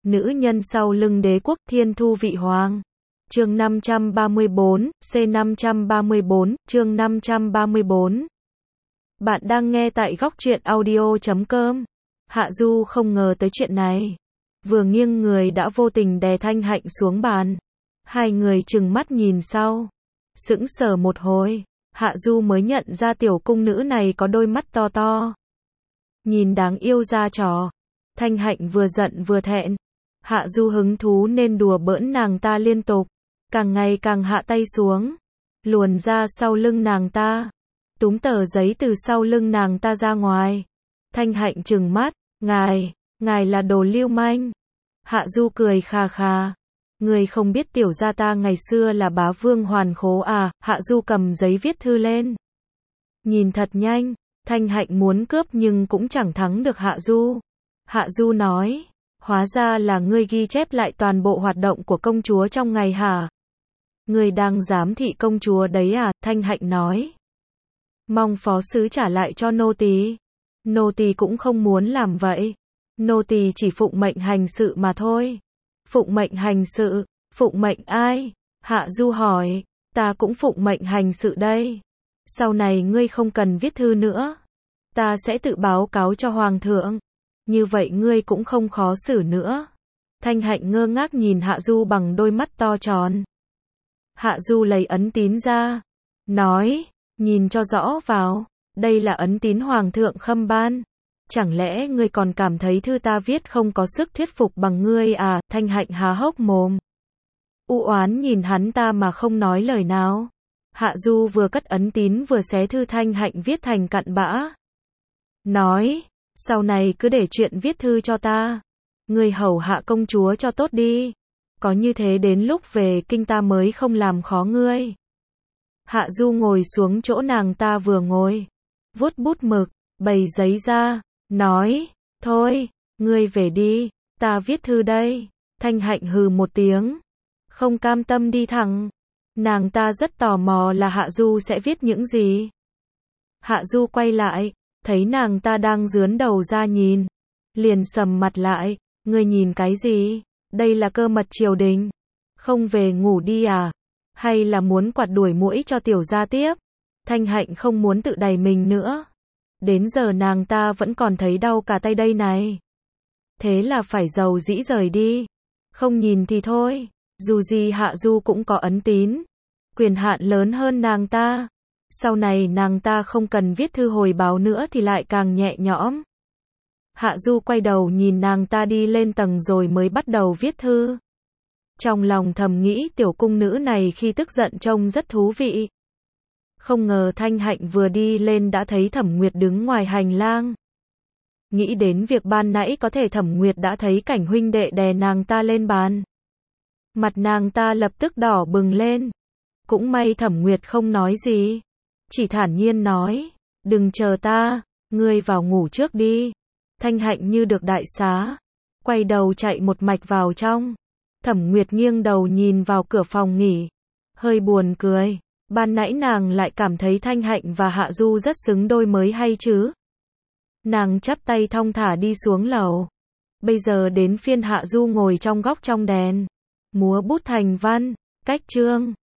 Nữ nhân sau lưng đế quốc thiên thu vị hoàng. Chương 534, C534, chương 534. Bạn đang nghe tại góc truyện audio.com. Hạ Du không ngờ tới chuyện này. Vừa nghiêng người đã vô tình đè Thanh Hạnh xuống bàn. Hai người trừng mắt nhìn sau. Sững sờ một hồi, Hạ Du mới nhận ra tiểu cung nữ này có đôi mắt to to. Nhìn đáng yêu ra trò. Thanh Hạnh vừa giận vừa thẹn. Hạ Du hứng thú nên đùa bỡn nàng ta liên tục. Càng ngày càng hạ tay xuống. Luồn ra sau lưng nàng ta. Túm tờ giấy từ sau lưng nàng ta ra ngoài. Thanh Hạnh trừng mắt. Ngài là đồ lưu manh. Hạ Du cười khà khà. Người không biết tiểu gia ta ngày xưa là bá vương hoàn khố à? Hạ Du cầm giấy viết thư lên. Nhìn thật nhanh. Thanh Hạnh muốn cướp nhưng cũng chẳng thắng được Hạ Du. Hạ Du nói. Hóa ra là ngươi ghi chép lại toàn bộ hoạt động của công chúa trong ngày hả? Ngươi đang giám thị công chúa đấy à? Thanh Hạnh nói. Mong phó sứ trả lại cho nô tỳ. Nô tỳ cũng không muốn làm vậy. Nô tỳ chỉ phụng mệnh hành sự mà thôi. Phụng mệnh hành sự? Phụng mệnh ai? Hạ Du hỏi. Ta cũng phụng mệnh hành sự đây. Sau này ngươi không cần viết thư nữa. Ta sẽ tự báo cáo cho hoàng thượng. Như vậy ngươi cũng không khó xử nữa. Thanh Hạnh ngơ ngác nhìn Hạ Du bằng đôi mắt to tròn. Hạ Du lấy ấn tín ra. Nói, nhìn cho rõ vào. Đây là ấn tín hoàng thượng khâm ban. Chẳng lẽ ngươi còn cảm thấy thư ta viết không có sức thuyết phục bằng ngươi à? Thanh Hạnh há hốc mồm. U oán nhìn hắn ta mà không nói lời nào. Hạ Du vừa cất ấn tín vừa xé thư Thanh Hạnh viết thành cặn bã. Nói, sau này cứ để chuyện viết thư cho ta. Ngươi hầu hạ công chúa cho tốt đi. Có như thế đến lúc về kinh ta mới không làm khó ngươi. Hạ Du ngồi xuống chỗ nàng ta vừa ngồi. Vuốt bút mực, bày giấy ra. Nói, thôi, ngươi về đi. Ta viết thư đây. Thanh Hạnh hừ một tiếng. Không cam tâm đi thẳng. Nàng ta rất tò mò là Hạ Du sẽ viết những gì. Hạ Du quay lại. Thấy nàng ta đang dướn đầu ra nhìn. Liền sầm mặt lại. Ngươi nhìn cái gì? Đây là cơ mật triều đình. Không về ngủ đi à? Hay là muốn quạt đuổi muỗi cho tiểu gia tiếp? Thanh Hạnh không muốn tự đày mình nữa. Đến giờ nàng ta vẫn còn thấy đau cả tay đây này. Thế là phải dầu dĩ rời đi. Không nhìn thì thôi. Dù gì Hạ Du cũng có ấn tín. Quyền hạn lớn hơn nàng ta. Sau này nàng ta không cần viết thư hồi báo nữa thì lại càng nhẹ nhõm. Hạ Du quay đầu nhìn nàng ta đi lên tầng rồi mới bắt đầu viết thư. Trong lòng thầm nghĩ tiểu cung nữ này khi tức giận trông rất thú vị. Không ngờ Thanh Hạnh vừa đi lên đã thấy Thẩm Nguyệt đứng ngoài hành lang. Nghĩ đến việc ban nãy có thể Thẩm Nguyệt đã thấy cảnh huynh đệ đè nàng ta lên bàn. Mặt nàng ta lập tức đỏ bừng lên. Cũng may Thẩm Nguyệt không nói gì. Chỉ thản nhiên nói, đừng chờ ta, ngươi vào ngủ trước đi. Thanh Hạnh như được đại xá. Quay đầu chạy một mạch vào trong. Thẩm Nguyệt nghiêng đầu nhìn vào cửa phòng nghỉ. Hơi buồn cười. Ban nãy nàng lại cảm thấy Thanh Hạnh và Hạ Du rất xứng đôi mới hay chứ. Nàng chắp tay thong thả đi xuống lầu. Bây giờ đến phiên Hạ Du ngồi trong góc trong đèn. Múa bút thành văn, cách chương.